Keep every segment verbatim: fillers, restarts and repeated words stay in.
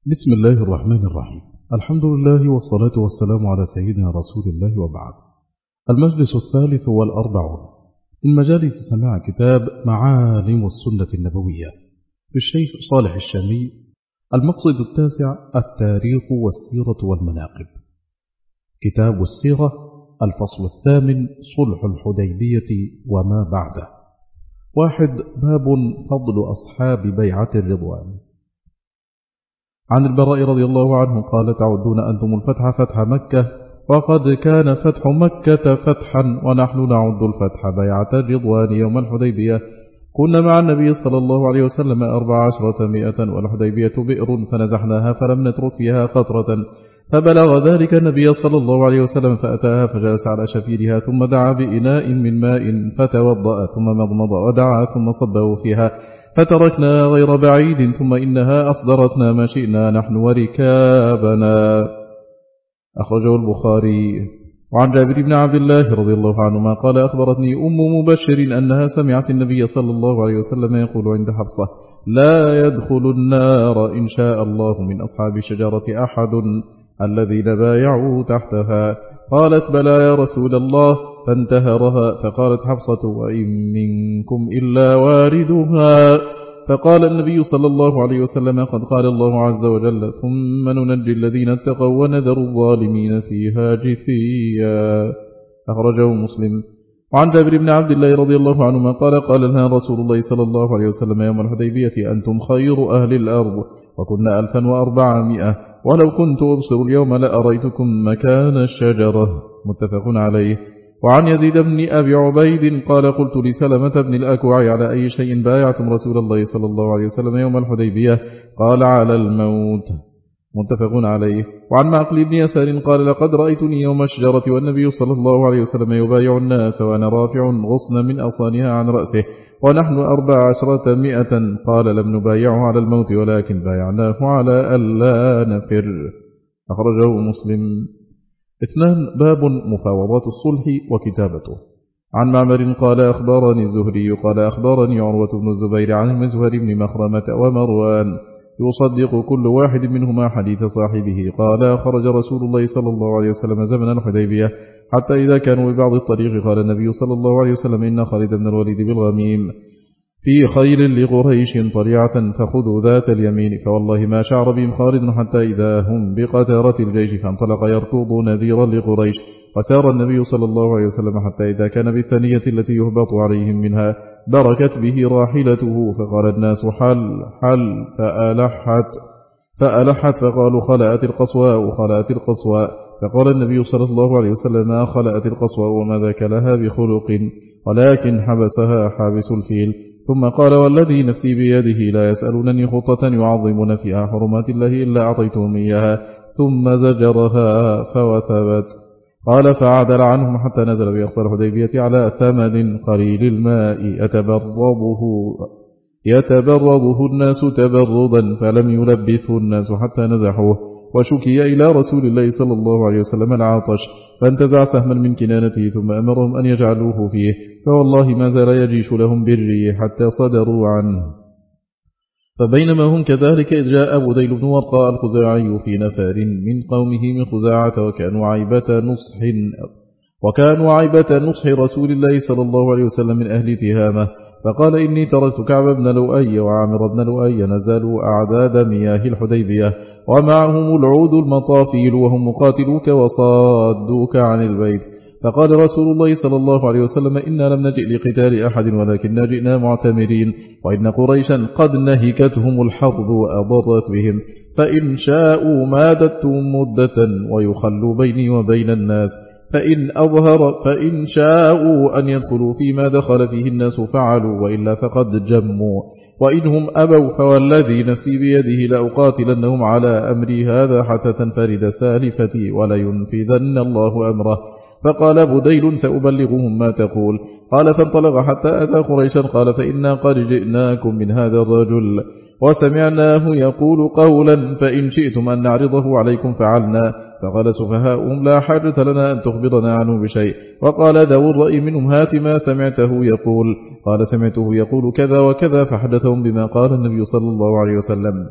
بسم الله الرحمن الرحيم. الحمد لله والصلاة والسلام على سيدنا رسول الله وبعد. المجلس الثالث والأربعون من مجالس سماع كتاب معالم السنة النبوية للشيخ صالح الشامي. المقصد التاسع التاريخ والسيرة والمناقب. كتاب السيرة، الفصل الثامن، صلح الحديبية وما بعده. واحد. باب فضل أصحاب بيعة الرضوان. عن البراء رضي الله عنه قال: تعدون أنتم الفتح فتح مكة، وقد كان فتح مكة فتحا ونحن نعد الفتح بيعة الرضوان يوم الحديبية. كنا مع النبي صلى الله عليه وسلم أربع عشرة مئة، والحديبية بئر فنزحناها فلم نترك فيها قطرة، فبلغ ذلك النبي صلى الله عليه وسلم فأتاها فجلس على شفيرها، ثم دعا بإناء من ماء فتوضأ، ثم مضمض ودعا، ثم صبه فيها، فتركنا غير بعيد، ثم إنها أصدرتنا ما شئنا نحن وركابنا. أخرجه البخاري. وعن جابر بن عبد الله رضي الله عنهما قال: أخبرتني أم مبشر أنها سمعت النبي صلى الله عليه وسلم يقول عند حفصة: لا يدخل النار إن شاء الله من أصحاب الشجرة أحد الذين بايعوا تحتها. قالت: بلى يا رسول الله، فانتهرها، فقالت حفصة: وإن منكم إلا واردها. فقال النبي صلى الله عليه وسلم: قد قال الله عز وجل: ثم ننجي الذين اتقوا ونذر الظالمين فيها جثيا. أخرجه مسلم. وعن جابر بن عبد الله رضي الله عنهما قال: قال لنا رسول الله صلى الله عليه وسلم يوم الحديبية: أنتم خير أهل الأرض، وكنا ألفا وأربعمائة، ولو كنت أبصر اليوم لأريتكم مكان الشجرة. متفق عليه. وعن يزيد بن أبي عبيد قال: قلت لسلمة بن الأكوع: على أي شيء بايعتم رسول الله صلى الله عليه وسلم يوم الحديبية؟ قال: على الموت. متفق عليه. وعن معقل بن يسار قال: لقد رأيتني يوم الشجرة والنبي صلى الله عليه وسلم يبايع الناس، وأنا رافع غصن من أصانها عن رأسه، ونحن أربع عشرة مئة. قال: لم نبايعه على الموت، ولكن بايعناه على ألا نفر. أخرجه مسلم. اثنان. باب مفاوضات الصلح وكتابته. عن معمر قال: أخبرني الزهري قال: أخبرني عروة بن الزبير عن المزهر بن مخرمة ومروان يصدق كل واحد منهما حديث صاحبه. قال: خرج رسول الله صلى الله عليه وسلم زمن الحديبية، حتى إذا كانوا ببعض الطريق قال النبي صلى الله عليه وسلم: إن خالد بن الوليد بالغميم في خيل لقريش طليعة، فخذوا ذات اليمين. فوالله ما شعر بهم خالد حتى إذا هم بقتارة الجيش، فانطلق يركض نذيرا لقريش. وسار النبي صلى الله عليه وسلم حتى إذا كان بالثانية التي يهبط عليهم منها، بركت به راحلته، فقال الناس: حل حل، فألحت فألحت فقالوا: خلأت القصواء خلأت القصواء. فقال النبي صلى الله عليه وسلم: ما خلأت القصواء وما ذاك لها بخلق، ولكن حبسها حابس الفيل. ثم قال: والذي نفسي بيده لا يسألونني خطة يعظمون فيها حرمات الله إلا أعطيتهم إياها. ثم زجرها فوثبت. قال: فعدل عنهم حتى نزل بأقصى الحديبية على ثمد قليل الماء يتبرضه يتبرضه الناس تبرضا، فلم يلبثه الناس حتى نزحوه. وشكي إلى رسول الله صلى الله عليه وسلم العطش، فانتزع سهما من كنانته، ثم أمرهم أن يجعلوه فيه، فوالله ما زال يجيش لهم بالريح حتى صدروا عنه. فبينما هم كذلك إذ جاء بديل بن ورقاء الخزاعي في نفر من قومه من خزاعة، وكانوا عيبة نصح وكانوا عيبة نصح رسول الله صلى الله عليه وسلم من أهل تهامة. فقال: إني تركت كعب بن لؤي وعامر بن لؤي نزلوا أعداد مياه الحديبية، ومعهم العود المطافيل، وهم مقاتلوك وصادوك عن البيت. فقال رسول الله صلى الله عليه وسلم: إنا لم نجئ لقتال أحد، ولكننا جئنا معتمرين، وإن قريشا قد نهكتهم الحرب وأضرت بهم، فإن شاءوا مادتهم مدة ويخلوا بيني وبين الناس، فإن أظهر فإن شاءوا أن يدخلوا فيما دخل فيه الناس فعلوا، وإلا فقد جموا، وإنهم أبوا فوالذي نفسي بيده لأقاتلنهم على أمري هذا حتى تنفرد سالفتي ولينفذن الله أمره. فقال بديل: سأبلغهم ما تقول. قال: فانطلق حتى أتى قريشا، قال: فإنا قد جئناكم من هذا الرجل، وسمعناه يقول قولا، فإن شئتم أن نعرضه عليكم فعلنا. فقال سفهاؤهم: لا حاجة لنا أن تخبرنا عنه بشيء. وقال ذو الرأي منهم: هات ما سمعته يقول. قال: سمعته يقول كذا وكذا، فحدثهم بما قال النبي صلى الله عليه وسلم.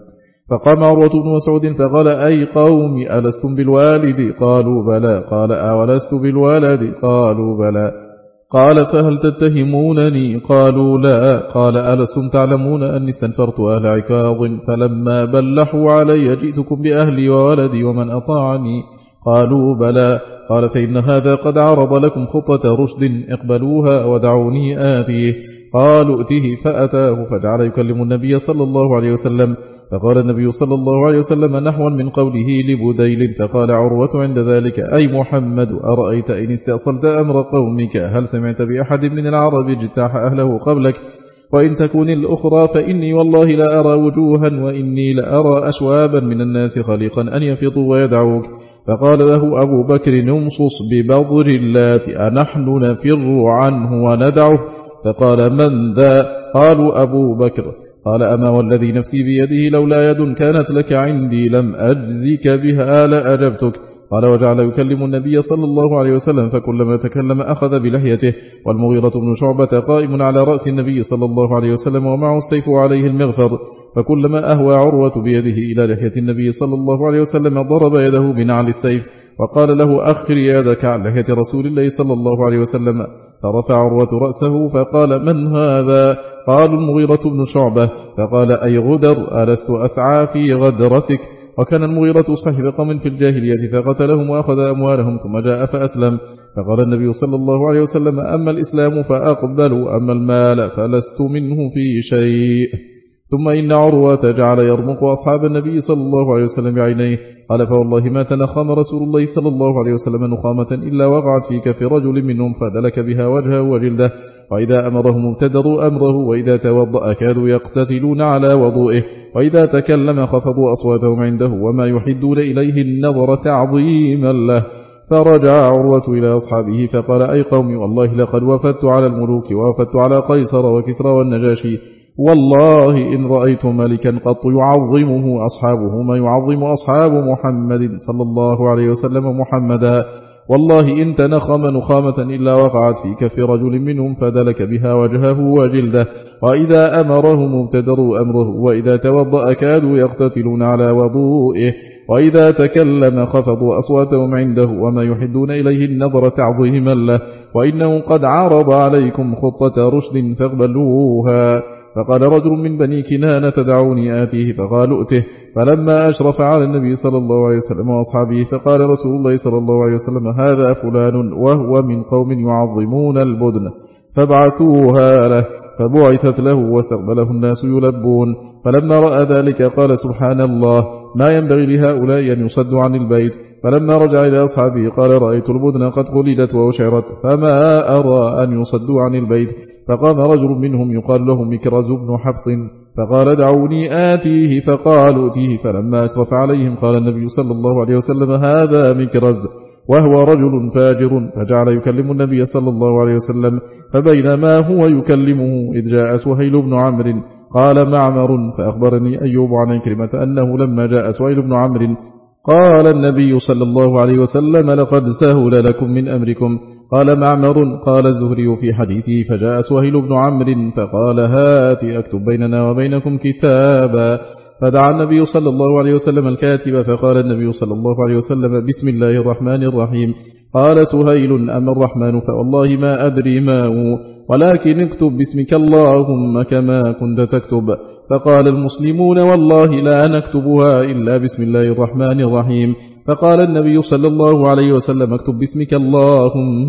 فقام عروة بن مسعود فقال أي قوم ألستم بالوالد؟ قالوا بلى. قال أولست بالولد؟ قالوا بلى. قال فهل تتهمونني؟ قالوا لا. قال ألستم تعلمون أني استنفرت أهل عكاظ فلما بلحوا علي جئتكم بأهلي وولدي ومن أطاعني؟ قالوا بلى. قال فإن هذا قد عرض لكم خطة رشد اقبلوها ودعوني آتيه. قالوا ائته فأتاه فجعل يكلم النبي صلى الله عليه وسلم. فقال النبي صلى الله عليه وسلم نحوا من قوله لبديل. فقال عروة عند ذلك أي محمد أرأيت إن استأصلت أمر قومك هل سمعت بأحد من العرب اجتاح أهله قبلك؟ وإن تكون الأخرى فإني والله لا أرى وجوها وإني لأرى أشوابا من الناس خليقا أن يفضوا ويدعوك. فقال له أبو بكر نمصص ببضر اللات أنحن نفر عنه وندعه؟ فقال من ذا؟ قالوا أبو بكر. قال أما والذي نفسي بيده لولا يد كانت لك عندي لم أجزك بها لأجبتك. قال وجعل يكلم النبي صلى الله عليه وسلم فكلما تكلم أخذ بلحيته. والمغيرة بن شعبة قائم على رأس النبي صلى الله عليه وسلم ومعه السيف عليه المغفر، فكلما أهوى عروة بيده إلى لحية النبي صلى الله عليه وسلم ضرب يده بنعل السيف وقال له أخر يدك عن لحية رسول الله صلى الله عليه وسلم. فرفع عروة رأسه فقال من هذا؟ قال المغيرة بن شعبة. فقال أي غدر ألست أسعى في غدرتك؟ وكان المغيرة صاحب قوم في الجاهلية فقتلهم وأخذ أموالهم ثم جاء فأسلم. فقال النبي صلى الله عليه وسلم أما الإسلام فأقبلوا أما المال فلست منه في شيء. ثم إن عروة جعل يرمق أصحاب النبي صلى الله عليه وسلم بعينيه. قال فوالله ما تنخم رسول الله صلى الله عليه وسلم نخامة إلا وقعت في كف رجل منهم فدلك بها وجهه وجلده. وإذا أمرهم ابتدروا أمره وإذا توضأ كادوا يقتتلون على وضوئه وإذا تكلم خفضوا أصواتهم عنده وما يحدون إليه النظر تعظيما له. فرجع عروة إلى أصحابه فقال أي قوم والله لقد وفدت على الملوك ووفدت على قيصر وكسرى والنجاشي والله إن رأيت ملكا قط يعظمه أصحابه ما يعظم أصحاب محمد صلى الله عليه وسلم محمدا. والله إن تنخم نخامة إلا وقعت في كف رجل منهم فدلك بها وجهه وجلده. وإذا أمرهم ابتدروا أمره وإذا توضأ كادوا يقتتلون على وضوئه وإذا تكلم خفضوا أصواتهم عنده وما يحدون إليه النظر تعظيما له. وإنه قد عرض عليكم خطة رشد فاقبلوها. فقال رجل من بني كنانة دعوني آتيه فقالوا ائته. فلما أشرف على النبي صلى الله عليه وسلم وأصحابه فقال رسول الله صلى الله عليه وسلم هذا فلان وهو من قوم يعظمون البدن فابعثوها له. فبعثت له واستقبله الناس يلبون. فلما رأى ذلك قال سبحان الله ما ينبغي لهؤلاء أن يصدوا عن البيت. فلما رجع إلى أصحابه قال رأيت البدن قد قلدت وأشعرت فما أرى أن يصدوا عن البيت. فقام رجل منهم يقال له مكرز بن حفص فقال دعوني آتيه فقالوا ائتيه. فلما أشرف عليهم قال النبي صلى الله عليه وسلم هذا مكرز وهو رجل فاجر. فجعل يكلم النبي صلى الله عليه وسلم. فبينما هو يكلمه إذ جاء سهيل بن عمرو قال معمر فأخبرني أيوب عن كلمة أنه لما جاء سهيل بن عمرو قال النبي صلى الله عليه وسلم لقد سهل لكم من أمركم. قال معمر قال الزهري في حديثه فجاء سهيل بن عمرو فقال هات أكتب بيننا وبينكم كتابا. فدعا النبي صلى الله عليه وسلم الكاتب فقال النبي صلى الله عليه وسلم بسم الله الرحمن الرحيم. قال سهيل أما الرحمن فوالله ما أدري ما هو ولكن اكتب باسمك اللهم كما كنت تكتب. فقال المسلمون والله لا نكتبها إلا بسم الله الرحمن الرحيم. فقال النبي صلى الله عليه وسلم اكتب باسمك اللهم.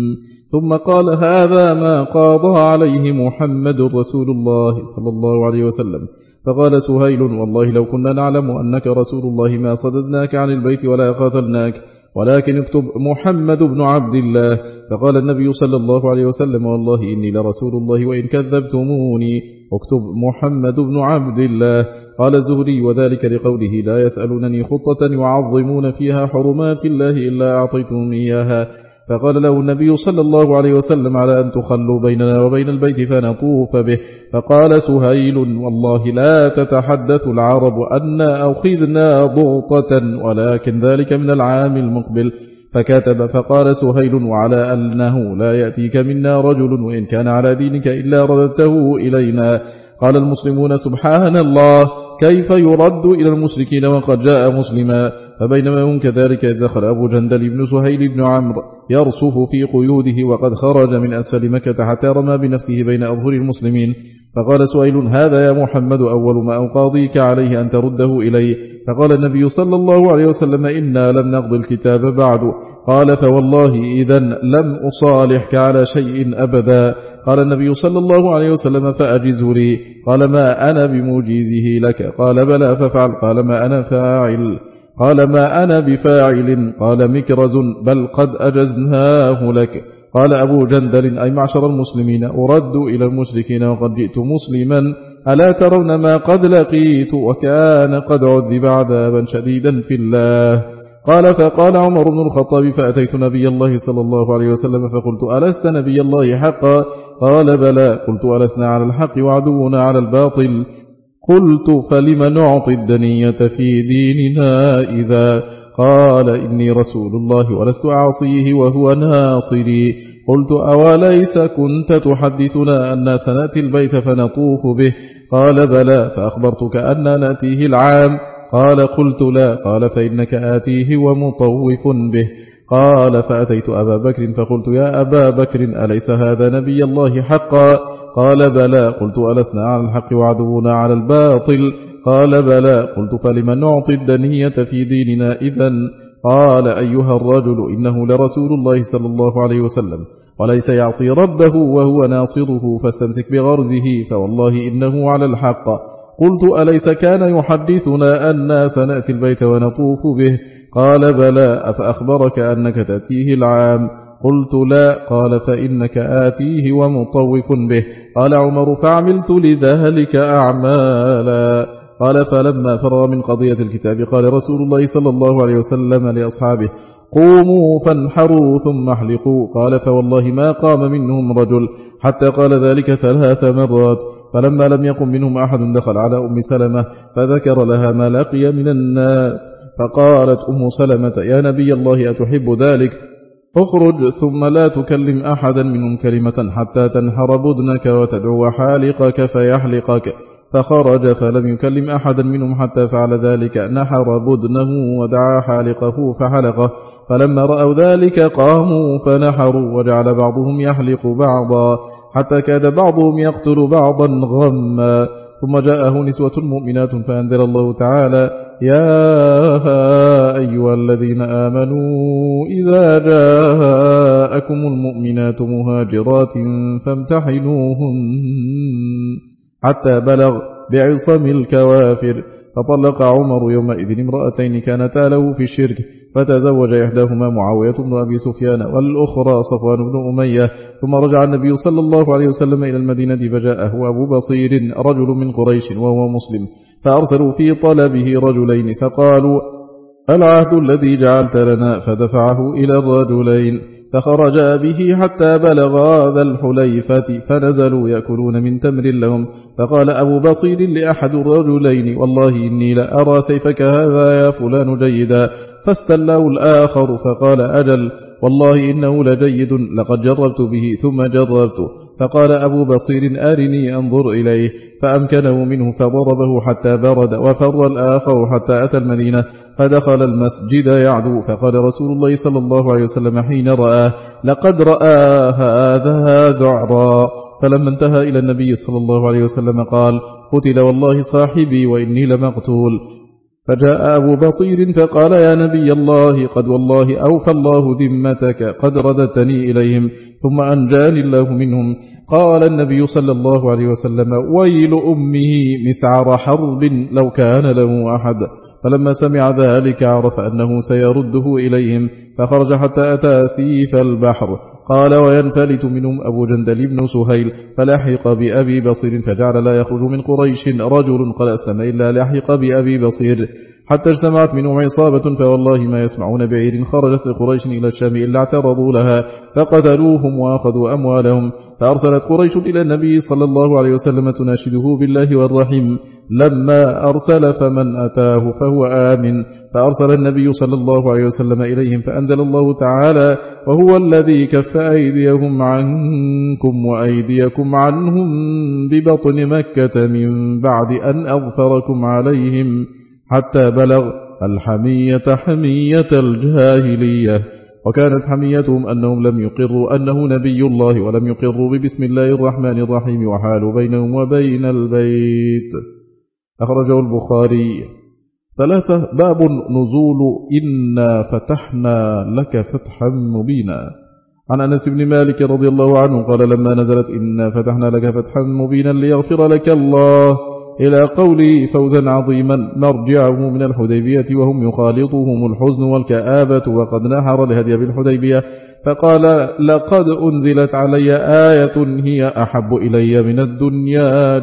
ثم قال هذا ما قاضى عليه محمد رسول الله صلى الله عليه وسلم. فقال سهيل والله لو كنا نعلم أنك رسول الله ما صددناك عن البيت ولا قاتلناك ولكن اكتب محمد بن عبد الله. فقال النبي صلى الله عليه وسلم والله إني لرسول الله وإن كذبتموني اكتب محمد بن عبد الله. قال الزهري وذلك لقوله لا يسألونني خطة يعظمون فيها حرمات الله إلا أعطيتهم إياها. فقال له النبي صلى الله عليه وسلم على أن تخلوا بيننا وبين البيت فنطوف به. فقال سهيل والله لا تتحدث العرب أن أخذنا ضغطة ولكن ذلك من العام المقبل. فكتب. فقال سهيل وعلى أنه لا يأتيك منا رجل وإن كان على دينك إلا رددته إلينا. قال المسلمون سبحان الله كيف يرد إلى المشركين وقد جاء مسلما؟ فبينما هم كذلك إذ دخل أبو جندل بن سهيل بن عمرو يرصف في قيوده وقد خرج من أسفل مكة حتى رمى بنفسه بين أظهر المسلمين، فقال سهيل: هذا يا محمد أول ما أقاضيك عليه أن ترده إليه. فقال النبي صلى الله عليه وسلم: إنا لم نقض الكتاب بعد. قال: فوالله إذن لم أصالحك على شيء أبدا. قال النبي صلى الله عليه وسلم: فأجزه لي. قال: ما أنا بمجيزه لك. قال: بلى فافعل. قال: ما أنا فاعل. قال: ما أنا بفاعل. قال مكرز: بل قد أجزناه لك. قال أبو جندل: أي معشر المسلمين، أرد إلى المشركين وقد جئت مسلما، ألا ترون ما قد لقيت وكان قد عذب عذابا شديدا في الله. قال: فقال عمر بن الخطاب: فأتيت نبي الله صلى الله عليه وسلم فقلت: ألست نبي الله حقا؟ قال: بلى. قلت: ألسنا على الحق وعدونا على الباطل؟ قلت: فلم نعطي الدنية في ديننا إذا؟ قال: إني رسول الله ولست أعصيه وهو ناصري. قلت: أوليس كنت تحدثنا أن سنأتي البيت فنطوف به؟ قال: بلى. فأخبرتك أن نأتيه العام؟ قال: قلت: لا. قال: فإنك آتيه ومطوف به. قال: فأتيت أبا بكر فقلت: يا أبا بكر، أليس هذا نبي الله حقا؟ قال: بلى. قلت: ألسنا على الحق وعدونا على الباطل؟ قال: بلى. قلت: فلمن نعطي الدنية في ديننا إذن؟ قال: أيها الرجل، إنه لرسول الله صلى الله عليه وسلم، وليس يعصي ربه وهو ناصره، فاستمسك بغرزه، فوالله إنه على الحق. قلت: أليس كان يحدثنا أن سنأتي البيت ونطوف به؟ قال: بلى. أفأخبرك أنك تأتيه العام؟ قلت: لا. قال: فإنك آتيه ومطوف به. قال عمر: فعملت لذلك أعمالا. قال: فلما فرغ من قضية الكتاب قال رسول الله صلى الله عليه وسلم لأصحابه: قوموا فانحروا ثم احلقوا. قال: فوالله ما قام منهم رجل حتى قال ذلك ثلاث مرات. فلما لم يقم منهم أحد دخل على أم سلمة فذكر لها ما لقي من الناس، فقالت أم سلمة: يا نبي الله، أتحب ذلك؟ اخرج ثم لا تكلم أحدا منهم كلمة حتى تنحر بدنك وتدعو حالقك فيحلقك. فخرج فلم يكلم أحدا منهم حتى فعل ذلك، نحر بدنه ودعا حالقه فحلقه. فلما رأوا ذلك قاموا فنحروا، وجعل بعضهم يحلق بعضا حتى كاد بعضهم يقتل بعضا غما. ثم جاءه نسوة مؤمنات فأنزل الله تعالى: يا أيها الذين آمنوا إذا جاءكم المؤمنات مهاجرات فامتحنوهن حتى بلغ بعصم الكوافر. فطلق عمر يومئذ امرأتين كانتا له في الشرك، فتزوج إحداهما معاوية بن أبي سفيان والأخرى صفوان بن أمية. ثم رجع النبي صلى الله عليه وسلم إلى المدينة فجاءه أبو بصير رجل من قريش وهو مسلم، فأرسلوا في طلبه رجلين فقالوا: العهد الذي جعلت لنا، فدفعه إلى الرجلين فخرجا به حتى بلغا ذا الحليفة، فنزلوا يأكلون من تمر لهم. فقال أبو بصير لأحد الرجلين: والله إني لأرى سيفك هذا يا فلان جيدا. فاستلاه الآخر فقال: أجل، والله إنه لجيد، لقد جربت به ثم جربته. فقال أبو بصير: أرني أنظر إليه. فأمكنه منه فضربه حتى برد، وفر الآخر حتى أتى المدينة فدخل المسجد يعدو. فقال رسول الله صلى الله عليه وسلم حين رآه: لقد رأى هذا ذعرا. فلما انتهى إلى النبي صلى الله عليه وسلم قال: قتل والله صاحبي وإني لمقتول. فجاء أبو بصير فقال: يا نبي الله، قد والله أوفى الله ذمتك، قد رددتني إليهم ثم أنجاني الله منهم. قال النبي صلى الله عليه وسلم: ويل أمه مسعر حرب لو كان له أحد. فلما سمع ذلك عرف أنه سيرده إليهم، فخرج حتى أتى سيف البحر. قال: وينفلت منهم أبو جندل بن سهيل، فلحق بأبي بصير، فجعل لا يخرج من قريش رجل قد أسلم إلا لحق بأبي بصير. حتى اجتمعت منهم عصابة فوالله ما يسمعون بعير خرجت لقريش إلى الشام إلا اعترضوا لها فقتلوهم وأخذوا أموالهم. فأرسلت قريش إلى النبي صلى الله عليه وسلم تناشده بالله والرحيم. لما أرسل فمن أتاه فهو آمن. فأرسل النبي صلى الله عليه وسلم إليهم فأنزل الله تعالى وهو الذي كف أيديهم عنكم وأيديكم عنهم ببطن مكة من بعد أن أظفركم عليهم حتى بلغ الحمية حمية الجاهلية. وكانت حميتهم أنهم لم يقروا أنه نبي الله ولم يقروا ببسم الله الرحمن الرحيم وحالوا بينهم وبين البيت. أخرجه البخاري. ثلاثة. باب نزول إنا فتحنا لك فتحا مبينا. عن أنس بن مالك رضي الله عنه قال لما نزلت إنا فتحنا لك فتحا مبينا ليغفر لك الله إلى قوله فوزا عظيما مرجعه من الحديبية وهم يخالطهم الحزن والكآبة وقد نحر الهدي بالحديبية فقال لقد أنزلت علي آية هي أحب إلي من الدنيا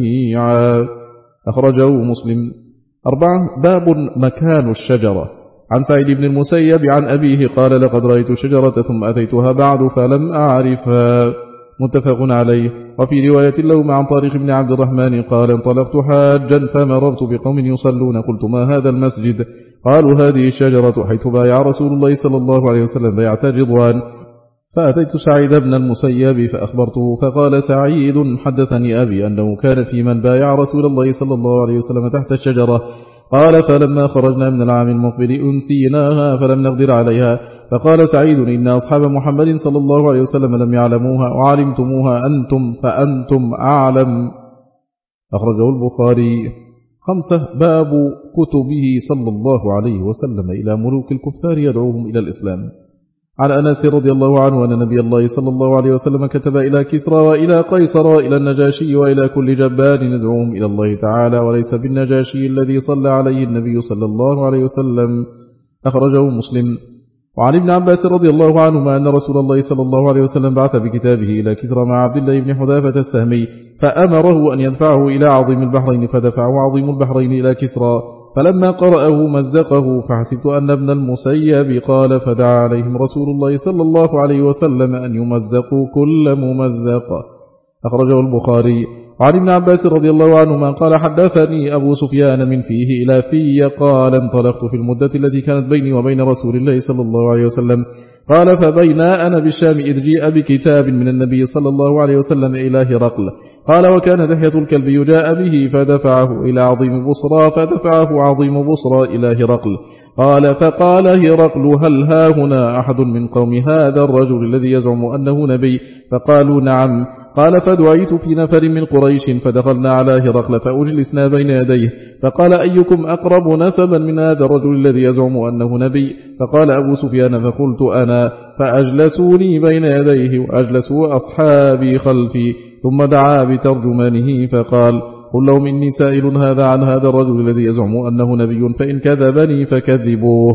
جميعا. أخرجه مسلم. أربعة. باب مكان الشجرة. عن سعيد بن المسيب عن أبيه قال لقد رأيت شجرة ثم أتيتها بعد فلم أعرفها. متفق عليه. وفي رواية له عن طارق بن عبد الرحمن قال انطلقت حاجا فمررت بقوم يصلون قلت ما هذا المسجد؟ قالوا هذه الشجرة حيث بايع رسول الله صلى الله عليه وسلم بيعة رضوان. فأتيت سعيد بن المسيب فأخبرته فقال سعيد حدثني أبي أنه كان في من بايع رسول الله صلى الله عليه وسلم تحت الشجرة. قال فلما خرجنا من العام المقبل أنسيناها فلم نقدر عليها. فقال سعيد إن أصحاب محمد صلى الله عليه وسلم لم يعلموها وعلمتموها أنتم فأنتم أعلم. أخرجه البخاري. خمسة. باب كتبه صلى الله عليه وسلم إلى ملوك الكفار يدعوهم إلى الإسلام. عن أنس رضي الله عنه أن نبي الله صلى الله عليه وسلم كتب إلى كسرى وإلى قيصر وإلى النجاشي وإلى كل جبار ندعوهم إلى الله تعالى وليس بالنجاشي الذي صلى عليه النبي صلى الله عليه وسلم. أخرجه مسلم. وعن ابن عباس رضي الله عنهما أن رسول الله صلى الله عليه وسلم بعث بكتابه إلى كسرى مع عبد الله بن حذافة السهمي فأمره أن يدفعه إلى عظيم البحرين فدفعه عظيم البحرين إلى كسرى فلما قرأه مزقه فحسبت أن ابن المسيب قال فدعا عليهم رسول الله صلى الله عليه وسلم أن يمزقوا كل ممزق. أخرجه البخاري. وعن ابن عباس رضي الله عنهما قال حدثني أبو سفيان من فيه إلى في قال انطلقت في المدة التي كانت بيني وبين رسول الله صلى الله عليه وسلم. قال فبينا أنا بالشام إذ جيء بكتاب من النبي صلى الله عليه وسلم إلى هرقل. قال وكان دحية الكلب يجاء به فدفعه إلى عظيم بصرى فدفعه عظيم بصرى إلى هرقل. قال فقال هرقل هل ها هنا أحد من قوم هذا الرجل الذي يزعم أنه نبي؟ فقالوا نعم. قال فدعيت في نفر من قريش فدخلنا على هرقل فأجلسنا بين يديه فقال أيكم أقرب نسبا من هذا الرجل الذي يزعم أنه نبي؟ فقال أبو سفيان فقلت أنا فأجلسوني بين يديه وأجلسوا أصحابي خلفي ثم دعا بترجمانه فقال قل لهم إني سائل هذا عن هذا الرجل الذي يزعم أنه نبي فإن كذبني فكذبوه.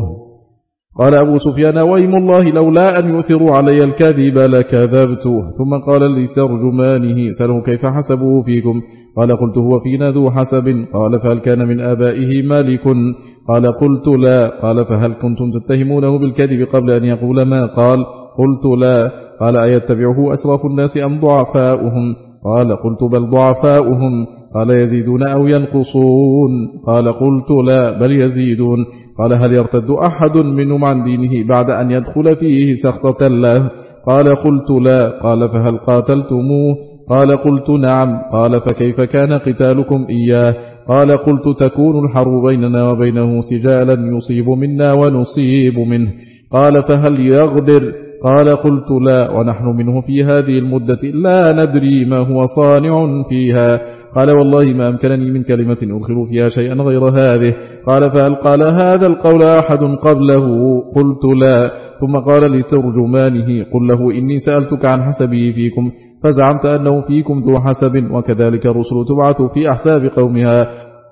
قال أبو سفيان ويم الله لولا أن يؤثروا علي الكذب لكذبت. ثم قال لترجمانه سأله كيف حسبه فيكم؟ قال قلت هو فينا ذو حسب. قال فهل كان من آبائه مالك؟ قال قلت لا. قال فهل كنتم تتهمونه بالكذب قبل أن يقول ما قال؟ قلت لا. قال أيتبعه أشراف الناس أم ضعفاؤهم؟ قال قلت بل ضعفاؤهم. قال يزيدون أو ينقصون؟ قال قلت لا بل يزيدون. قال هل يرتد أحد منهم عن دينه بعد أن يدخل فيه سخطة له؟ قال قلت لا. قال فهل قاتلتموه؟ قال قلت نعم. قال فكيف كان قتالكم إياه؟ قال قلت تكون الحرب بيننا وبينه سجالا يصيب منا ونصيب منه. قال فهل يغدر؟ قال قلت لا ونحن منه في هذه المدة لا ندري ما هو صانع فيها. قال والله ما أمكنني من كلمة أدخل فيها شيئا غير هذه. قال فهل قال هذا القول أحد قبله؟ قلت لا. ثم قال لترجمانه قل له إني سألتك عن حسبه فيكم فزعمت أنه فيكم ذو حسب وكذلك الرسل تبعث في أحساب قومها.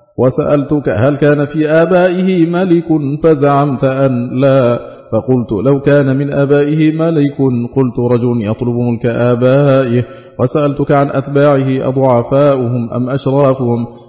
وسألتك هل كان في آبائه ملك فزعمت أن لا. فقلت لو كان من آبائه ملك قلت رجل يطلب ملك آبائه. وسألتك عن أتباعه أضعفاؤهم أم أشرافهم؟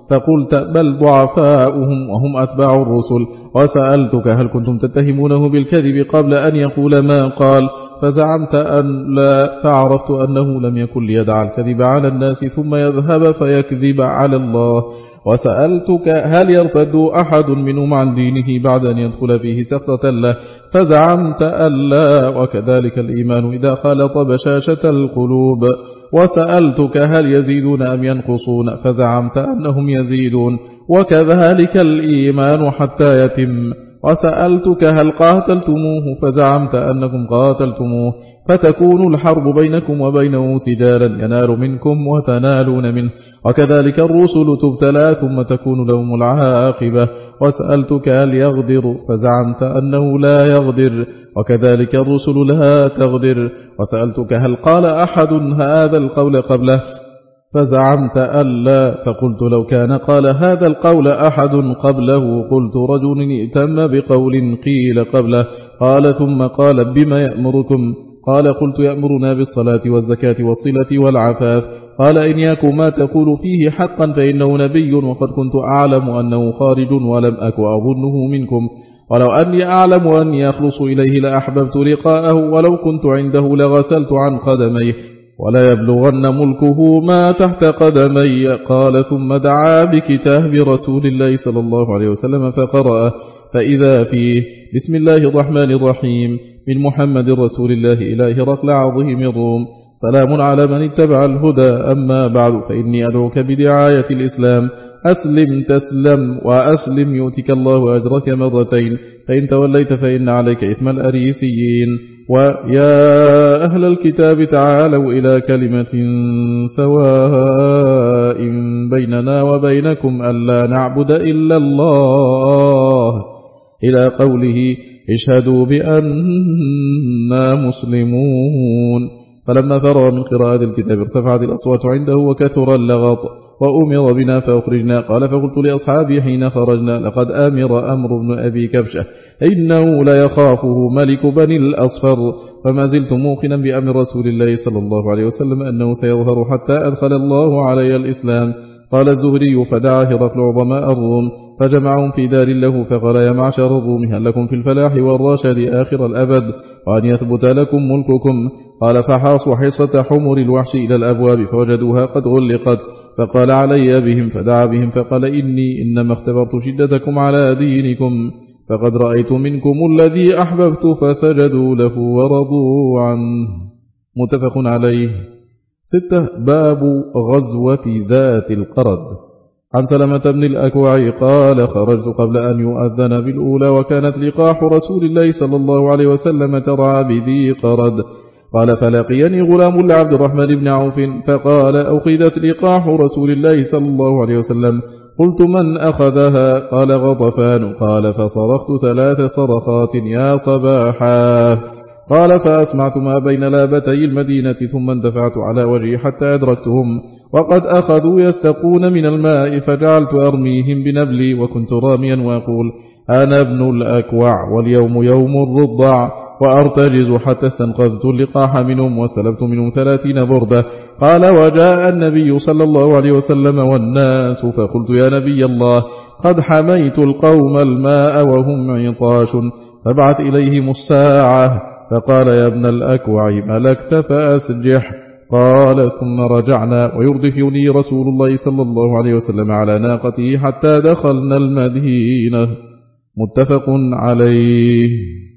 فقلت بل ضعفاؤهم وهم أتباع الرسل. وسألتك هل كنتم تتهمونه بالكذب قبل أن يقول ما قال فزعمت أن لا، فعرفت أنه لم يكن ليدع الكذب على الناس ثم يذهب فيكذب على الله. وسألتك هل يرتد أحد منهم عن دينه بعد أن يدخل فيه سخطة له فزعمت أن لا، وكذلك الإيمان إذا خالط بشاشة القلوب. وسألتك هل يزيدون أم ينقصون فزعمت أنهم يزيدون، وكذلك الإيمان حتى يتم. وسألتك هل قاتلتموه فزعمت أنكم قاتلتموه، فتكون الحرب بينكم وبينه سجالا ينال منكم وتنالون منه، وكذلك الرسل تبتلى ثم تكون لهم العاقبة. وسألتك هل يغدر فزعمت أنه لا يغدر، وكذلك الرسل لا تغدر. وسألتك هل قال أحد هذا القول قبله فزعمت أن لا، فقلت لو كان قال هذا القول أحد قبله قلت رجل ائتم بقول قيل قبله. قال ثم قال بما يأمركم؟ قال قلت يأمرنا بالصلاة والزكاة والصلة والعفاف. قال إن يكن ما تقول فيه حقا فإنه نبي، وقد كنت أعلم أنه خارج ولم أك أظنه منكم، ولو أني أعلم أني أخلص إليه لأحببت لقاءه، ولو كنت عنده لغسلت عن قدميه، ولا يبلغن ملكه ما تحت قدمي. قال ثم دعا بكتاب رسول الله صلى الله عليه وسلم فقرأ، فإذا فيه بسم الله الرحمن الرحيم من محمد رسول الله إلى هرقل عظيم الروم، سلام على من اتبع الهدى، أما بعد فإني أدعوك بدعاية الإسلام، أسلم تسلم، وأسلم يؤتك الله أجرك مرتين، فإن توليت فإن عليك إثم الأريسيين. ويا أهل الكتاب تعالوا إلى كلمة سواء بيننا وبينكم ألا نعبد إلا الله، إلى قوله اشهدوا بأننا مسلمون. فلما فرغ من قراءة الكتاب ارتفعت الأصوات عنده وكثر اللغط، وأمر بنا فأخرجنا. قال فقلت لأصحابي حين خرجنا لقد آمر أمر بن أبي كبشة إنه لا يخافه ملك بني الأصفر، فما زلت موقنا بأمر رسول الله صلى الله عليه وسلم أنه سيظهر حتى أدخل الله علي الإسلام. قال الزهري فدعا هرقل عظماء الروم فجمعهم في دار له فقال يا معشر الروم هل لكم في الفلاح والرشد آخر الأبد وأن يثبت لكم ملككم؟ قال فحاصوا حصة حمر الوحش إلى الأبواب فوجدوها قد غلقت، فقال علي بهم، فدعا بهم فقال إني إنما اختبرت شدتكم على دينكم، فقد رأيت منكم الذي أحببت فسجدوا له ورضوا عنه. متفق عليه. ستة. باب غزوة ذات القرد. عن سلمة بن الأكوع قال خرجت قبل أن يؤذن بالأولى وكانت لقاح رسول الله صلى الله عليه وسلم ترعى بذي قرد. قال فلقيني غلام لعبد الرحمن بن عوف فقال أخذت لقاح رسول الله صلى الله عليه وسلم. قلت من أخذها؟ قال غطفان. قال فصرخت ثلاث صرخات يا صباحا. قال فأسمعت ما بين لابتي المدينة ثم اندفعت على وجهي حتى أدركتهم وقد أخذوا يستقون من الماء، فجعلت أرميهم بنبلي وكنت راميا وأقول أنا ابن الأكوع واليوم يوم الرضع، وأرتجز حتى استنقذت اللقاح منهم وسلبت منهم ثلاثين بردة. قال وجاء النبي صلى الله عليه وسلم والناس، فقلت يا نبي الله قد حميت القوم الماء وهم عطاش، فابعث إليهم الساعة. فقال يا ابن الأكوع ملكت فأسجح. قال ثم رجعنا ويردفني رسول الله صلى الله عليه وسلم على ناقته حتى دخلنا المدينة. متفق عليه.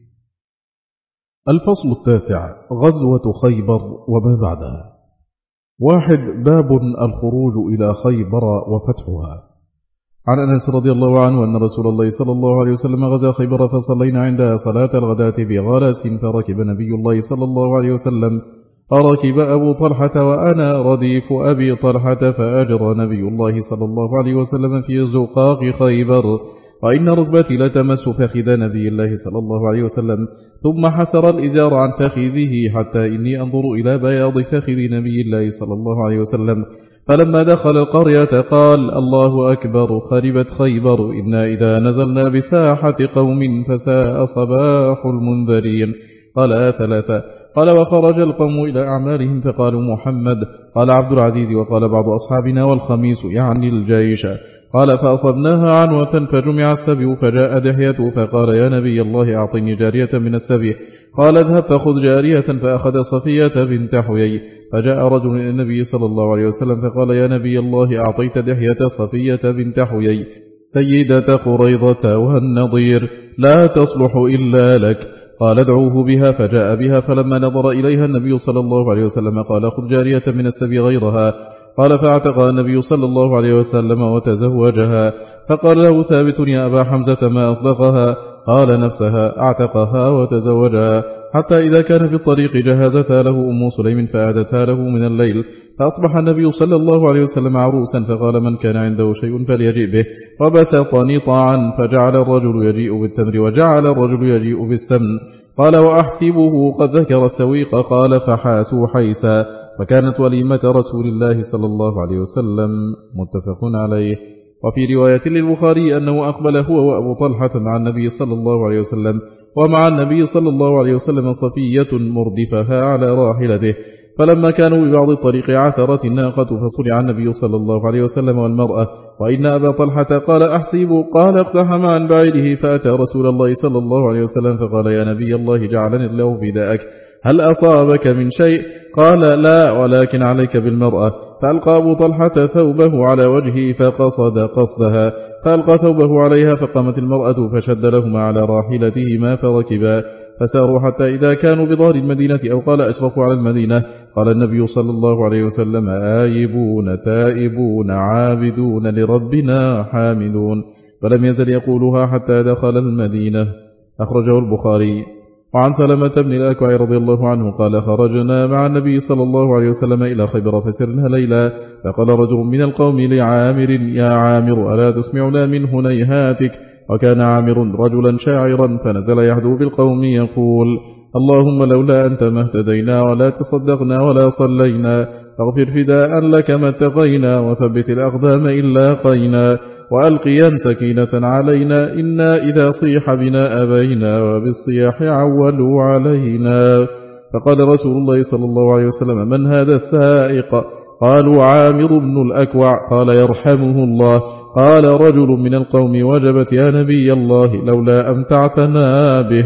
الفصل التاسع. غزوة خيبر وما بعدها. واحد. باب الخروج إلى خيبر وفتحها. عن أنس رضي الله عنه أن رسول الله صلى الله عليه وسلم غزا خيبر فصلينا عندها صلاة الغداة بغرس، فركب نبي الله صلى الله عليه وسلم، فركب أبو طلحة وأنا رديف أبي طلحة، فأجرى نبي الله صلى الله عليه وسلم في زقاق خيبر، وإن ركبتي لتمس فخذ نبي الله صلى الله عليه وسلم، ثم حسر الإزار عن فخذه حتى إني أنظر إلى بياض فخذ نبي الله صلى الله عليه وسلم. فلما دخل القرية قال الله أكبر خربت خيبر، إنا إذا نزلنا بساحة قوم فساء صباح المنذرين. قال ثلاثة. قال وخرج القوم إلى أعمالهم فقالوا محمد. قال عبد العزيز وقال بعض أصحابنا والخميس يعني الجيش. قال فأصبناها عنوة فجمع السبي فجاء دحية فقال يا نبي الله أعطني جارية من السبي. قال اذهب فخذ جارية فأخذ صفية بنت حيي. فجاء رجل إلى النبي صلى الله عليه وسلم فقال يا نبي الله أعطيت دحية صفية بنت حيي سيدة قريضة والنضير لا تصلح إلا لك. قال ادعوه بها فجاء بها. فلما نظر إليها النبي صلى الله عليه وسلم قال خذ جارية من السبي غيرها. قال فاعتقها النبي صلى الله عليه وسلم وتزوجها. فقال له ثابت يا أبا حمزة ما أصدقها؟ قال نفسها اعتقها وتزوجها. حتى إذا كان في الطريق جهزتها له أم سليم فأعدتها له من الليل. فأصبح النبي صلى الله عليه وسلم عروسا فقال من كان عنده شيء فليجيء به. وبسط نطاعا فجعل الرجل يجيء بالتمر وجعل الرجل يجيء بالسمن. قال وأحسبه قد ذكر السويق. قال فحاسوا حيسا. فكانت وليمة رسول الله صلى الله عليه وسلم. متفق عليه. وفي رواية للبخاري أنه أقبل هو وأبو طلحة مع النبي صلى الله عليه وسلم ومع النبي صلى الله عليه وسلم صفية مردفها على راحلته. فلما كانوا ببعض الطريق عثرت الناقة فصرع النبي صلى الله عليه وسلم والمرأة. وإن أبا طلحة قال أحسب. قال اقتحم عن بعيده فأتى رسول الله صلى الله عليه وسلم فقال يا نبي الله جعلني الله فداءك هل أصابك من شيء؟ قال لا ولكن عليك بالمرأة. فألقى أبو طلحة ثوبه على وجهه فقصد قصدها فألقى ثوبه عليها فقامت المرأة فشد لهما على راحلتهما فركبا فساروا حتى إذا كانوا بظهر المدينة أو قال أشرفوا على المدينة. قال النبي صلى الله عليه وسلم آيبون تائبون عابدون لربنا حامدون. فلم يزل يقولها حتى دخل المدينة. أخرجه البخاري. وعن سلمة بن الأكوع رضي الله عنه قال خرجنا مع النبي صلى الله عليه وسلم إلى خيبر فسرنا ليلا. فقال رجل من القوم لعامر يا عامر ألا تسمعنا من هنيهاتك؟ وكان عامر رجلا شاعرا فنزل يهدو بالقوم يقول اللهم لولا أنت ما اهتدينا ولا تصدقنا ولا صلينا فاغفر فداء لك ما اتقينا وثبت الأقدام إلا قينا وألقيا سكينة علينا إنا إذا صيح بنا أبينا وبالصياح عولوا علينا. فقال رسول الله صلى الله عليه وسلم من هذا السائق؟ قالوا عامر بن الأكوع. قال يرحمه الله. قال رجل من القوم وجبت يا نبي الله لولا أمتعتنا به.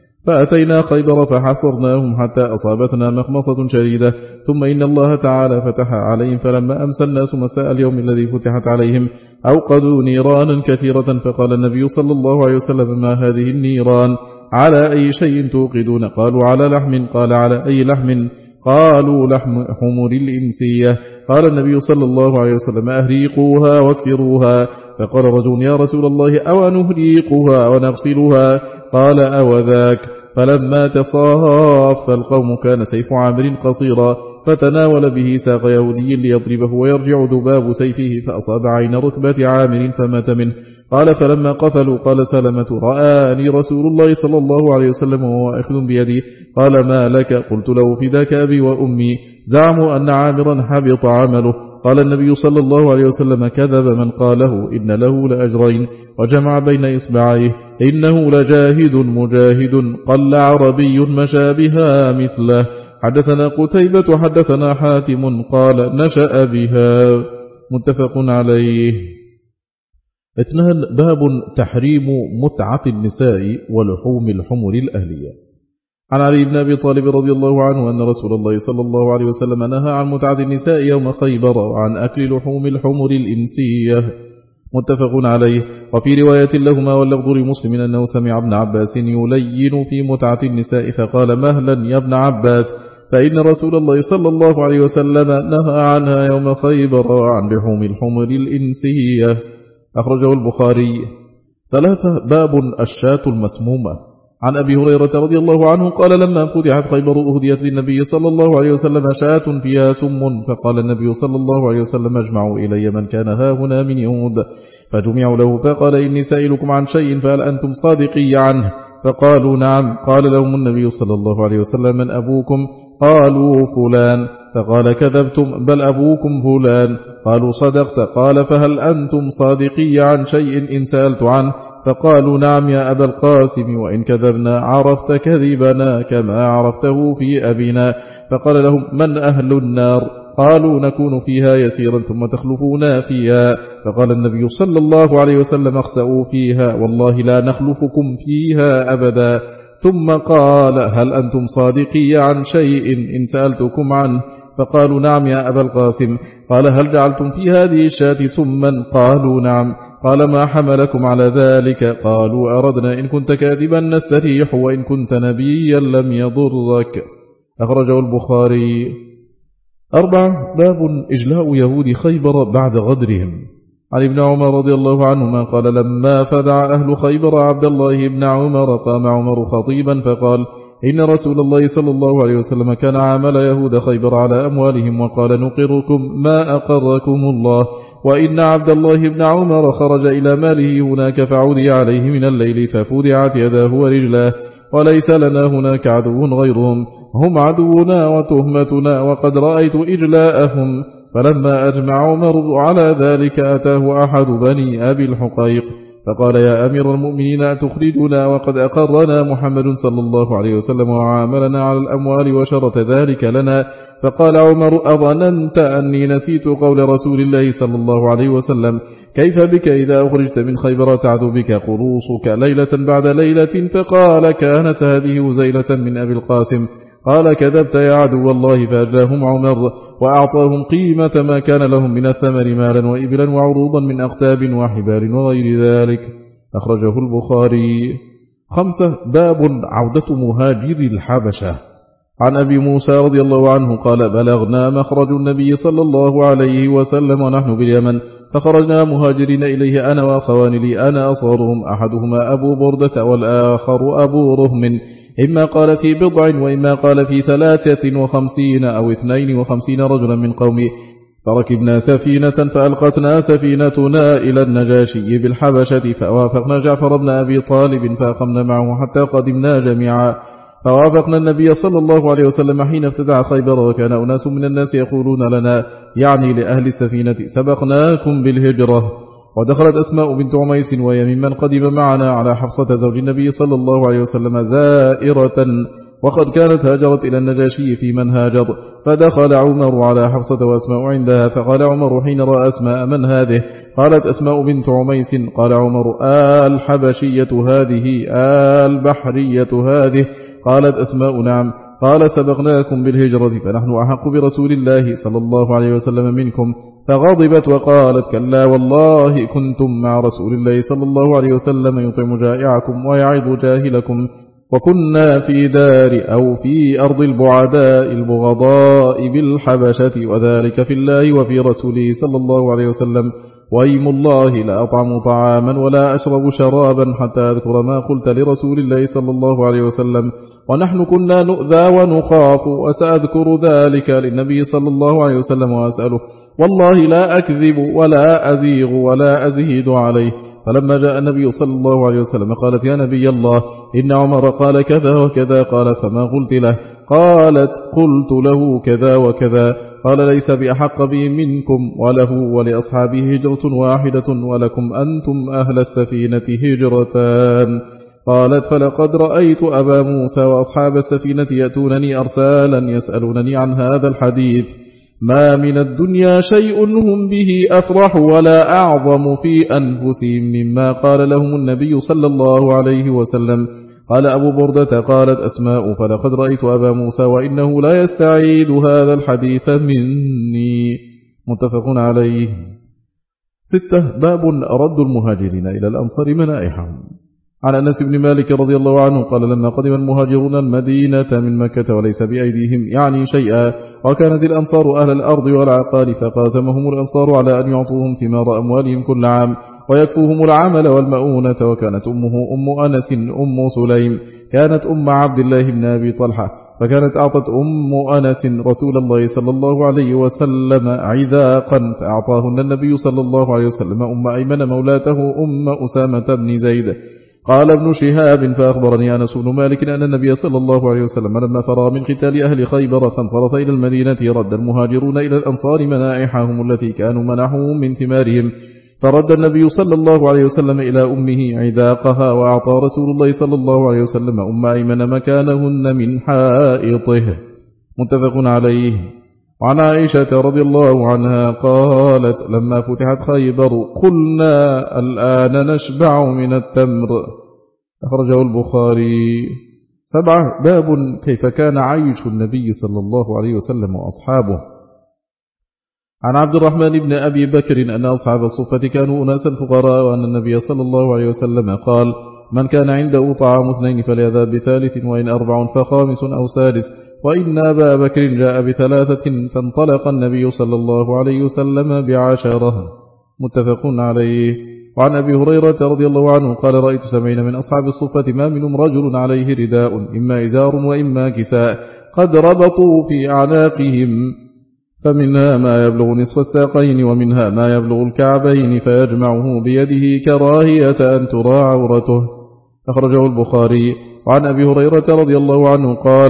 فأتينا خيبر فحصرناهم حتى أصابتنا مخمصة شديدة. ثم إن الله تعالى فتح عليهم فلما أمسى الناس مساء اليوم الذي فتحت عليهم أوقدوا نيرانا كثيرة. فقال النبي صلى الله عليه وسلم ما هذه النيران؟ على أي شيء توقدون؟ قالوا على لحم. قال على أي لحم؟ قالوا لحم حمر الإنسية. قال النبي صلى الله عليه وسلم أهريقوها واكثروها. فقال رجل يا رسول الله أو نهريقها ونغسلها؟ قال أو ذاك. فلما تصاف القوم كان سيف عامر قصيرا فتناول به ساق يهودي ليضربه ويرجع ذباب سيفه فأصاب عين ركبة عامر فمات منه. قال فلما قتلوا قال سلمة رآني رسول الله صلى الله عليه وسلم وهو أخذ بيدي. قال ما لك؟ قلت له فداك أبي وأمي. زعموا أن عامرا حبط عمله. قال النبي صلى الله عليه وسلم كذب من قاله إن له لأجرين وجمع بين إصبعيه إنه لجاهد مجاهد قل عربي مشى بها مثله. حدثنا قتيبة حدثنا حاتم قال نشأ بها. متفق عليه. اثنان باب تحريم متعة النساء ولحوم الحمر الأهلية. عن علي بن أبي طالب رضي الله عنه أن رسول الله صلى الله عليه وسلم نهى عن متعة النساء يوم خيبر وعن أكل لحوم الحمر الإنسية. متفق عليه. وفي رواية لهما واللفظ لمسلم أنه سمع ابن عباس يلين في متعة النساء فقال مهلا يا ابن عباس فإن رسول الله صلى الله عليه وسلم نهى عنها يوم خيبر وعن لحوم الحمر الإنسية. أخرجه البخاري. ثلاثة باب الشاة المسمومة. عن أبي هريرة رضي الله عنه قال لما فتحت خيبر أهديت للنبي صلى الله عليه وسلم شاة فيها سم فقال النبي صلى الله عليه وسلم اجمعوا إلي من كان هاهنا من يهود. فجمعوا له فقال إني سائلكم عن شيء فهل أنتم صادقي عنه؟ فقالوا نعم. قال لهم النبي صلى الله عليه وسلم من أبوكم؟ قالوا فلان. فقال كذبتم بل أبوكم فلان. قالوا صدقت. قال فهل أنتم صادقي عن شيء إن سألت عنه؟ فقالوا نعم يا أبا القاسم وإن كذبنا عرفت كذبنا كما عرفته في أبينا. فقال لهم من أهل النار؟ قالوا نكون فيها يسيرا ثم تخلفونا فيها. فقال النبي صلى الله عليه وسلم اخسأوا فيها والله لا نخلفكم فيها أبدا. ثم قال هل أنتم صادقي عن شيء إن سألتكم عنه؟ فقالوا نعم يا أبا القاسم. قال هل جعلتم في هذه الشاة سما؟ قالوا نعم. قال ما حملكم على ذلك؟ قالوا أردنا إن كنت كاذبا نستريح وإن كنت نبيا لم يضرك. أخرجه البخاري. أربعة باب إجلاء يهود خيبر بعد غدرهم. عن ابن عمر رضي الله عنهما قال لما فدع أهل خيبر عبد الله بن عمر قام عمر خطيبا فقال إن رسول الله صلى الله عليه وسلم كان عامل يهود خيبر على أموالهم وقال نقركم ما أقركم الله، وإن عبد الله بن عمر خرج إلى ماله هناك فعودي عليه من الليل ففودعت يداه ورجلاه وليس لنا هناك عدو غيرهم، هم عدونا وتهمتنا وقد رأيت إجلاءهم. فلما أجمع عمر على ذلك أتاه أحد بني أبي الحقيق فقال يا أمير المؤمنين أتخرجنا وقد أقرنا محمد صلى الله عليه وسلم وعاملنا على الأموال وشرط ذلك لنا؟ فقال عمر أظننت أني نسيت قول رسول الله صلى الله عليه وسلم كيف بك إذا أخرجت من خيبر تعدو بك قروصك ليلة بعد ليلة؟ فقال كانت هذه هزيلة من أبي القاسم. قال كذبت يا عدو الله. فأجلاهم عمر وأعطاهم قيمة ما كان لهم من الثمر مالا وإبلا وعروضا من أقتاب وحبال وغير ذلك. أخرجه البخاري. خمسة باب عودة مهاجر الحبشة. عن أبي موسى رضي الله عنه قال بلغنا مخرج النبي صلى الله عليه وسلم ونحن باليمن فخرجنا مهاجرين إليه أنا وأخوان لي أنا أصغرهم أحدهما أبو بردة والآخر أبو رهم، إما قال في بضع وإما قال في ثلاثة وخمسين أو اثنين وخمسين رجلا من قومي. فركبنا سفينة فألقتنا سفينتنا إلى النجاشي بالحبشة فوافقنا جعفر بن أبي طالب فأقمنا معه حتى قدمنا جميعا. فوافقنا النبي صلى الله عليه وسلم حين افتتح خيبر وكان أناس من الناس يقولون لنا يعني لأهل السفينة سبقناكم بالهجرة. ودخلت أسماء بنت عميس وهي ممن قدم معنا على حفصة زوج النبي صلى الله عليه وسلم زائرة وقد كانت هاجرت إلى النجاشي في من هاجر. فدخل عمر على حفصة وأسماء عندها فقال عمر حين رأى أسماء من هذه؟ قالت أسماء بنت عميس. قال عمر الحبشية هذه البحرية هذه؟ قالت أسماء نعم. قال سبقناكم بالهجرة فنحن أحق برسول الله صلى الله عليه وسلم منكم. فغضبت وقالت كلا والله كنتم مع رسول الله صلى الله عليه وسلم يطعم جائعكم ويعظ جاهلكم، وكنا في دار أو في أرض البعداء البغضاء بالحبشة وذلك في الله وفي رسوله صلى الله عليه وسلم. وأيم الله لا أطعم طعاما ولا أشرب شرابا حتى أذكر ما قلت لرسول الله صلى الله عليه وسلم، ونحن كنا نؤذى ونخاف، وسأذكر ذلك للنبي صلى الله عليه وسلم وأسأله والله لا أكذب ولا أزيغ ولا أزهد عليه. فلما جاء النبي صلى الله عليه وسلم قالت يا نبي الله إن عمر قال كذا وكذا. قال فما قلت له؟ قالت قلت له كذا وكذا. قال ليس بأحق بي منكم وله ولأصحابه هجرة واحدة ولكم أنتم أهل السفينة هجرتان. قالت فلقد رأيت أبا موسى وأصحاب السفينة يأتونني أرسالا يسألونني عن هذا الحديث، ما من الدنيا شيء هم به أفرح ولا أعظم في أنفسهم مما قال لهم النبي صلى الله عليه وسلم. قال أبو بردة قالت أسماء فلقد رأيت أبا موسى وإنه لا يستعيد هذا الحديث مني. متفق عليه. ستة باب رد المهاجرين إلى الأنصار منائحهم. عن أنس بن مالك رضي الله عنه قال لما قدم المهاجرون المدينة من مكة وليس بأيديهم يعني شيئا وكانت الأنصار أهل الأرض والعقار فقاسمهم الأنصار على أن يعطوهم ثمار أموالهم كل عام ويكفوهم العمل والمؤونة. وكانت أمه أم أنس أم سليم كانت أم عبد الله بن أبي طلحة فكانت أعطت أم أنس رسول الله صلى الله عليه وسلم عذاقا فأعطاهن النبي صلى الله عليه وسلم أم أيمن مولاته أم أسامة بن زيد. قال ابن شهاب فأخبرني أنس بن مالك أن النبي صلى الله عليه وسلم لما فرغ من قتال أهل خيبر فانصرف إلى المدينة رد المهاجرون إلى الأنصار منائحهم التي كانوا منحوهم من ثمارهم، فرد النبي صلى الله عليه وسلم إلى أمه عذاقها وأعطى رسول الله صلى الله عليه وسلم أم أيمن مكانهن من حائطه. متفق عليه. وعن عائشة رضي الله عنها قالت لما فتحت خيبر قلنا الآن نشبع من التمر. أخرجه البخاري. سبعة. باب كيف كان عيش النبي صلى الله عليه وسلم وأصحابه. عن عبد الرحمن بن أبي بكر أن أصحاب الصفة كانوا أناسا فقراء، وأن النبي صلى الله عليه وسلم قال من كان عنده طعام اثنين فليذهب بثالث، وإن أربع فخامس أو سادس، وإن أبا بكر جاء بثلاثة فانطلق النبي صلى الله عليه وسلم بعشرة. متفق عليه. وعن أبي هريرة رضي الله عنه قال رأيت سبعين من أصحاب الصفة ما منهم رجل عليه رداء إما إزار وإما كساء قد ربطوا في أعناقهم، فمنها ما يبلغ نصف الساقين ومنها ما يبلغ الكعبين فيجمعه بيده كراهية أن ترى عورته. أخرجه البخاري. وعن أبي هريرة رضي الله عنه قال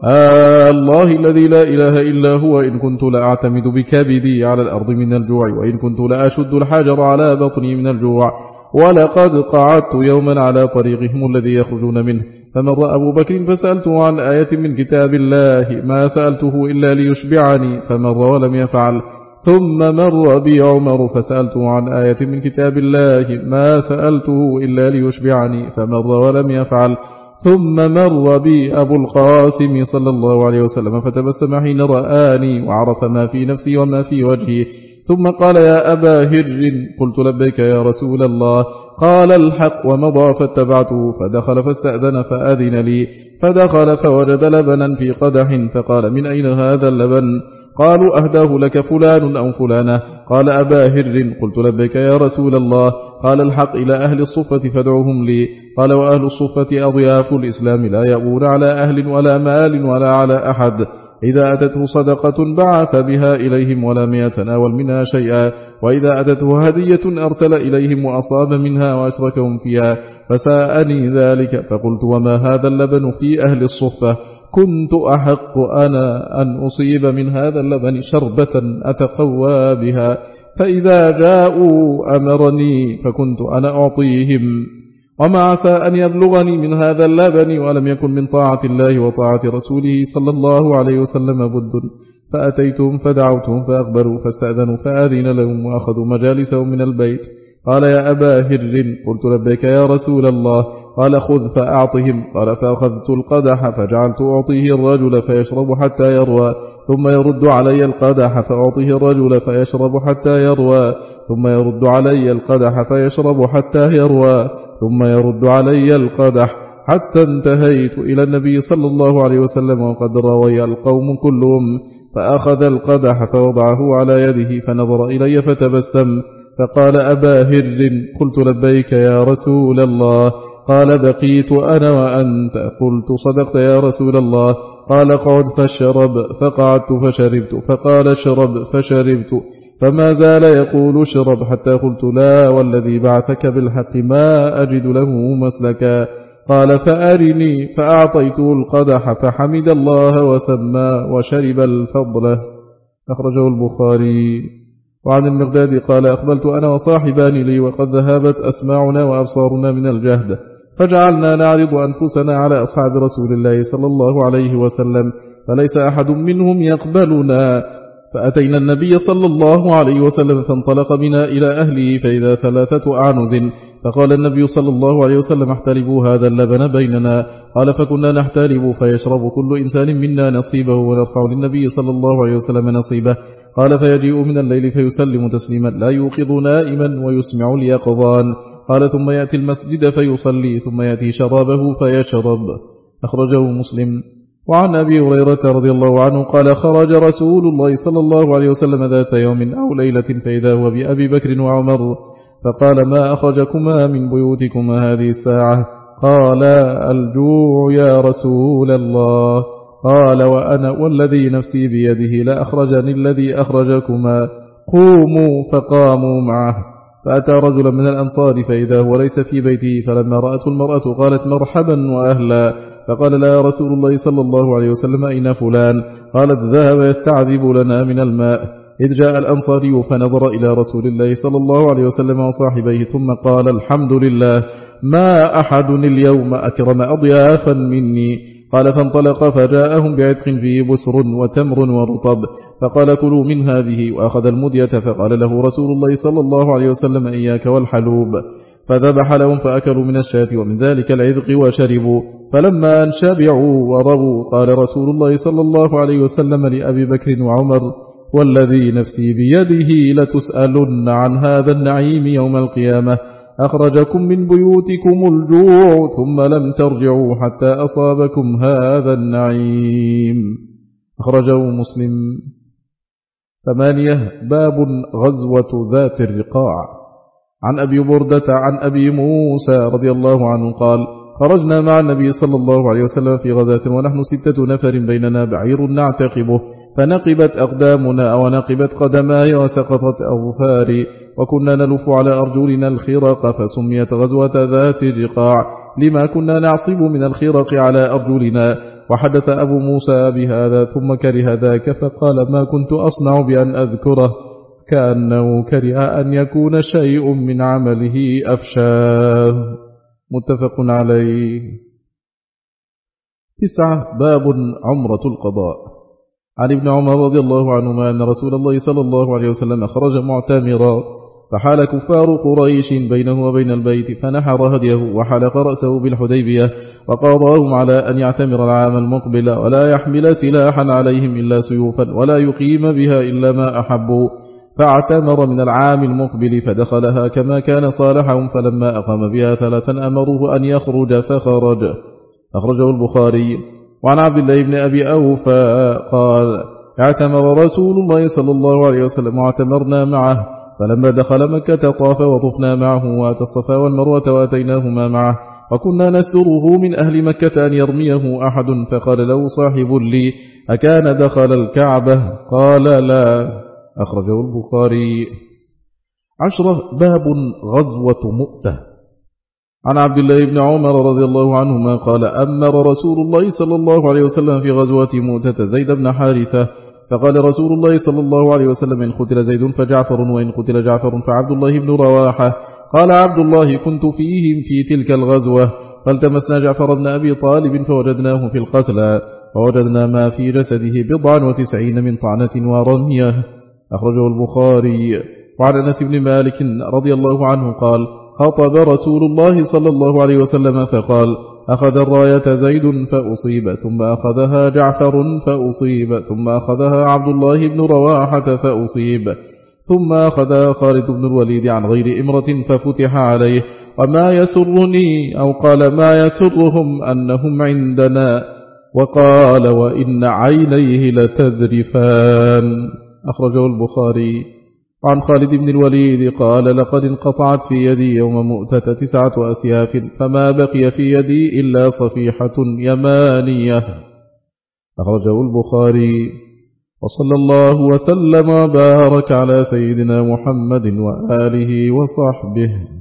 آه الله الذي لا إله إلا هو إن كنت لأعتمد بكبدي على الأرض من الجوع، وإن كنت لأشد الحجر على بطني من الجوع، ولقد قعدت يوما على طريقهم الذي يخرجون منه فمر أبو بكر فسألته عن آية من كتاب الله ما سألته إلا ليشبعني فمر ولم يفعل، ثم مر بي عمر فسألته عن آية من كتاب الله ما سألته إلا ليشبعني فمر ولم يفعل، ثم مر بي أبو القاسم صلى الله عليه وسلم فتبسم حين رآني وعرف ما في نفسي وما في وجهي، ثم قال يا أبا هر قلت لبيك يا رسول الله، قال الحق ومضى فاتبعته فدخل فاستأذن فأذن لي، فدخل فوجد لبنا في قدح فقال من أين هذا اللبن؟ قالوا أهداه لك فلان أو فلانة. قال أبا هر قلت لبيك يا رسول الله، قال الحق إلى أهل الصفة فادعوهم لي. قال وأهل الصفة أضياف الإسلام لا يأبون على أهل ولا مال ولا على أحد، إذا أتته صدقة بعث بها إليهم ولم يتناول منها شيئا، وإذا أتته هدية أرسل إليهم وأصاب منها وأشركهم فيها، فساءني ذلك فقلت وما هذا اللبن في أهل الصفة؟ كنت أحق أنا أن أصيب من هذا اللبن شربة أتقوى بها، فإذا جاءوا أمرني فكنت أنا أعطيهم، وما عسى أن يبلغني من هذا اللبن ولم يكن من طاعة الله وطاعة رسوله صلى الله عليه وسلم بد. فأتيتهم فدعوتهم فأقبلوا فاستأذنوا فآذن لهم وأخذوا مجالسهم من البيت. قال يا أبا هر قلت لبيك يا رسول الله، قال خذ فأعطهم. قال فأخذت القدح فجعلت أعطيه الرجل فيشرب حتى يروى، ثم يرد علي القدح فأعطيه الرجل فيشرب حتى يروى، ثم يرد علي القدح فيشرب حتى يروى، ثم يرد علي القدح حتى انتهيت إلى النبي صلى الله عليه وسلم وقد روي القوم كلهم، فأخذ القدح فوضعه على يده فنظر إلي فتبسم فقال أبا هر قلت لبيك يا رسول الله، قال بقيت أنا وأنت، قلت صدقت يا رسول الله، قال قعد فشرب، فقعدت فشربت، فقال اشرب فشربت، فما زال يقول اشرب حتى قلت لا والذي بعثك بالحق ما أجد له مسلكا، قال فأرني، فأعطيته القدح فحمد الله وسمى وشرب الفضل. أخرجه البخاري. وعن المقداد قال أقبلت أنا وصاحبان لي وقد ذهبت أسماعنا وأبصارنا من الجهد، فجعلنا نعرض أنفسنا على أصحاب رسول الله صلى الله عليه وسلم فليس أحد منهم يقبلنا، فأتينا النبي صلى الله عليه وسلم فانطلق بنا إلى أهله فإذا ثلاثة أعنز، فقال النبي صلى الله عليه وسلم احتلبوا هذا اللبن بيننا، قال فكنا نحتلب فيشرب كل إنسان منا نصيبه ونرفع للنبي صلى الله عليه وسلم نصيبه، قال فيجيء من الليل فيسلم تسليما لا يوقظ نائما ويسمع اليقظان، قال ثم يأتي المسجد فيصلي ثم يأتي شرابه فيشرب. أخرجه مسلم. وعن أبي هريرة رضي الله عنه قال خرج رسول الله صلى الله عليه وسلم ذات يوم أو ليلة فإذا هو بأبي بكر وعمر، فقال ما أخرجكما من بيوتكما هذه الساعة؟ قال الجوع يا رسول الله، قال وأنا والذي نفسي بيده لأخرجني الذي أخرجكما، قوموا، فقاموا معه، فأتى رجلا من الأنصار فإذا هو ليس في بيته، فلما رأته المرأة قالت مرحبا وأهلا، فقال لا يا رسول الله صلى الله عليه وسلم أين فلان؟ قالت ذهب يستعذب لنا من الماء. إذ جاء الأنصاري فنظر إلى رسول الله صلى الله عليه وسلم وصاحبيه ثم قال الحمد لله ما أحد اليوم أكرم أضيافا مني، قال فانطلق فجاءهم بعتق فيه بسر وتمر ورطب فقال كلوا من هذه وأخذ المدية فقال له رسول الله صلى الله عليه وسلم إياك والحلوب فذبح لهم فأكلوا من الشاة ومن ذلك العذق وشربوا فلما أن شبعوا ورضوا قال رسول الله صلى الله عليه وسلم لأبي بكر وعمر والذي نفسي بيده لتسألن عن هذا النعيم يوم القيامة أخرجكم من بيوتكم الجوع ثم لم ترجعوا حتى أصابكم هذا النعيم أخرجه مسلم. ثمانية باب غزوة ذات الرقاع. عن أبي بردة عن أبي موسى رضي الله عنه قال خرجنا مع النبي صلى الله عليه وسلم في غزاة ونحن ستة نفر بيننا بعير نعتقبه فنقبت أقدامنا ونقبت قدماي وسقطت أظفاري وكنا نلف على أرجلنا الخرق فسميت غزوة ذات الرقاع لما كنا نعصب من الخرق على أرجلنا. وحدث أبو موسى بهذا ثم كره ذاك فقال ما كنت أصنع بأن أذكره كأنه كره أن يكون شيء من عمله أفشاه متفق عليه. تسعة باب عمرة القضاء. عن ابن عمر رضي الله عنهما أن رسول الله صلى الله عليه وسلم خرج معتمرا فحال كفار قريش بينه وبين البيت فنحر هديه وحلق رأسه بالحديبية وقاضاهم على أن يعتمر العام المقبل ولا يحمل سلاحا عليهم إلا سيوفا ولا يقيم بها إلا ما أحبوا فاعتمر من العام المقبل فدخلها كما كان صالحهم فلما أقام بها ثلاثا أمروه أن يخرج فخرج أخرجه البخاري. وعن عبد الله بن أبي أوفى قال اعتمر رسول الله صلى الله عليه وسلم واعتمرنا معه فلما دخل مكة طاف وطفنا معه واتى الصفا والمروة واتيناهما معه وكنا نستره من أهل مكة أن يرميه أحد فقال له صاحب لي أكان دخل الكعبة قال لا أخرجه البخاري. عشرة باب غزوة مؤتة. عن عبد الله بن عمر رضي الله عنهما قال أمر رسول الله صلى الله عليه وسلم في غزوة مؤتة زيد بن حارثة فقال رسول الله صلى الله عليه وسلم إن قتل زيد فجعفر وإن قتل جعفر فعبد الله بن رواحة. قال عبد الله كنت فيهم في تلك الغزوة فالتمسنا جعفر بن أبي طالب فوجدناه في القتلى ووجدنا ما في جسده بضعا وتسعين من طعنة ورمية أخرجه البخاري. وعن أنس بن مالك رضي الله عنه قال خطب رسول الله صلى الله عليه وسلم فقال أخذ الراية زيد فأصيب ثم أخذها جعفر فأصيب ثم أخذها عبد الله بن رواحة فأصيب ثم أخذها خالد بن الوليد عن غير إمرة ففتح عليه وما يسرني أو قال ما يسرهم أنهم عندنا وقال وإن عينيه لتذرفان أخرجه البخاري. عن خالد بن الوليد قال لقد انقطعت في يدي يوم مؤتة تسعة أسياف فما بقي في يدي إلا صفيحة يمانية أخرجه البخاري. وصلى الله وسلم وبارك على سيدنا محمد وآله وصحبه.